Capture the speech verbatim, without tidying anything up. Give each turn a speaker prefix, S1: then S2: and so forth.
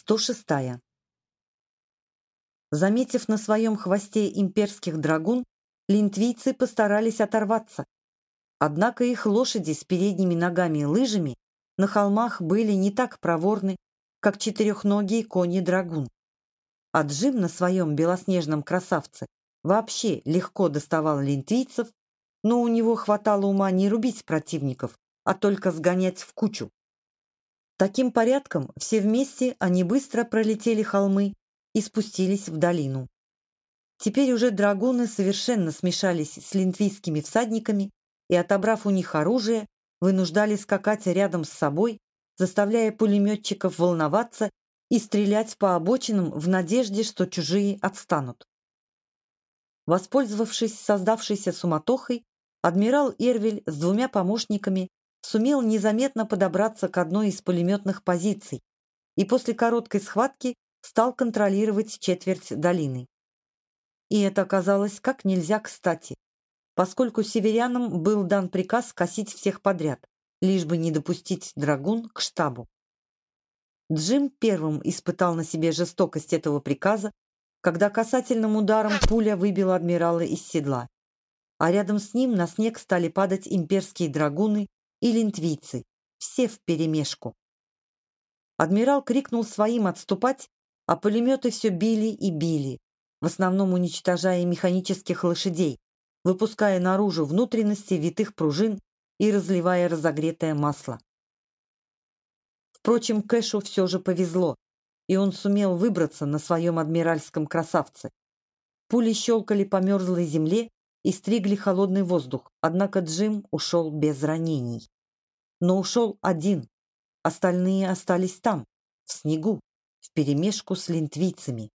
S1: сто шестая. Заметив на своем хвосте имперских драгун, линтвийцы постарались оторваться. Однако их лошади с передними ногами и лыжами на холмах были не так проворны, как четырехногие кони-драгун. А Джим на своем белоснежном красавце вообще легко доставал линтвийцев, но у него хватало ума не рубить противников, а только сгонять в кучу. Таким порядком все вместе они быстро пролетели холмы и спустились в долину. Теперь уже драгуны совершенно смешались с линтвийскими всадниками и, отобрав у них оружие, вынуждали скакать рядом с собой, заставляя пулеметчиков волноваться и стрелять по обочинам в надежде, что чужие отстанут. Воспользовавшись создавшейся суматохой, адмирал Эрвель с двумя помощниками сумел незаметно подобраться к одной из пулеметных позиций и после короткой схватки стал контролировать четверть долины. И это оказалось как нельзя кстати, поскольку северянам был дан приказ косить всех подряд, лишь бы не допустить драгун к штабу. Джим первым испытал на себе жестокость этого приказа, когда касательным ударом пуля выбила адмирала из седла, а рядом с ним на снег стали падать имперские драгуны и линтвийцы, все вперемешку. Адмирал крикнул своим отступать, а пулеметы все били и били, в основном уничтожая механических лошадей, выпуская наружу внутренности витых пружин и разливая разогретое масло. Впрочем, Кэшу все же повезло, и он сумел выбраться на своем адмиральском красавце. Пули щелкали по мерзлой земле и стригли холодный воздух, однако Джим ушел без ранений. Но ушел один, остальные остались там, в снегу, вперемешку с линтвийцами.